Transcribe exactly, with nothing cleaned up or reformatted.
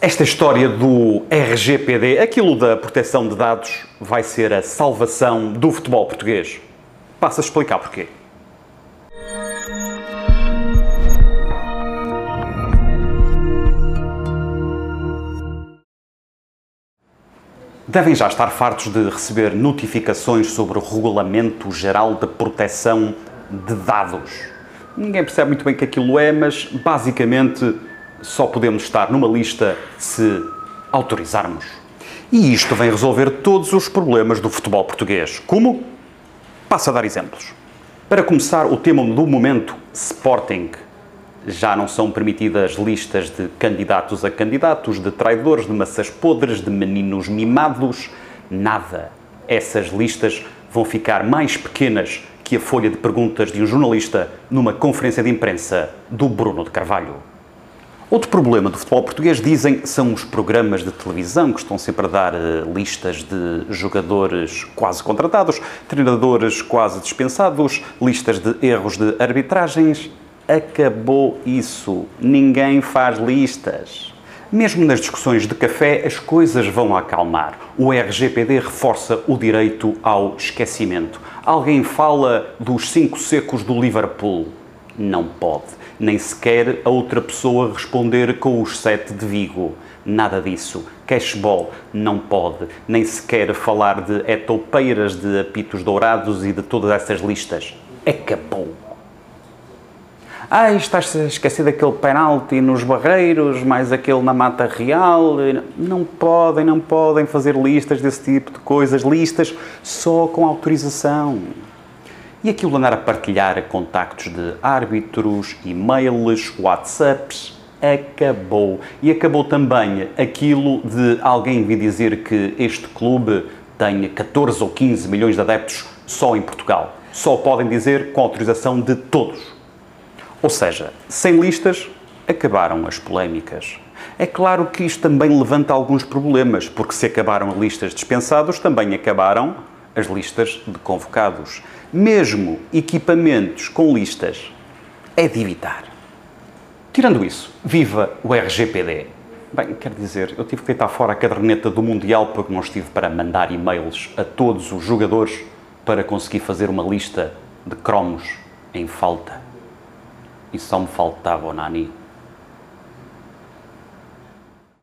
Esta história do R G P D, aquilo da proteção de dados, vai ser a salvação do futebol português. Passo a explicar porquê. Devem já estar fartos de receber notificações sobre o Regulamento Geral de Proteção de Dados. Ninguém percebe muito bem o que aquilo é, mas basicamente só podemos estar numa lista se autorizarmos. E isto vem resolver todos os problemas do futebol português. Como? Passo a dar exemplos. Para começar, o tema do momento, Sporting. Já não são permitidas listas de candidatos a candidatos, de traidores, de maçãs podres, de meninos mimados, nada. Essas listas vão ficar mais pequenas que a folha de perguntas de um jornalista numa conferência de imprensa do Bruno de Carvalho. Outro problema do futebol português, dizem, são os programas de televisão que estão sempre a dar uh, listas de jogadores quase contratados, treinadores quase dispensados, listas de erros de arbitragens. Acabou isso. Ninguém faz listas. Mesmo nas discussões de café, as coisas vão acalmar. O R G P D reforça o direito ao esquecimento. Alguém fala dos cinco secos do Liverpool. Não pode. Nem sequer a outra pessoa responder com os sete de Vigo. Nada disso. Cashball não pode. Nem sequer falar de etopeiras, de apitos dourados e de todas essas listas. Acabou. Ah, estás a esquecer daquele penalti nos Barreiros, mais aquele na Mata Real. Não podem, não podem fazer listas desse tipo de coisas. Listas só com autorização. E aquilo de andar a partilhar contactos de árbitros, e-mails, WhatsApps, acabou. E acabou também aquilo de alguém vir dizer que este clube tem catorze ou quinze milhões de adeptos só em Portugal. Só podem dizer com autorização de todos. Ou seja, sem listas, acabaram as polémicas. É claro que isto também levanta alguns problemas, porque se acabaram as listas de dispensados, também acabaram as listas de convocados. Mesmo equipamentos com listas é de evitar. Tirando isso, viva o R G P D. Bem, quer dizer, eu tive que deitar fora a caderneta do Mundial porque não estive para mandar e-mails a todos os jogadores para conseguir fazer uma lista de cromos em falta. E só me faltava o Nani.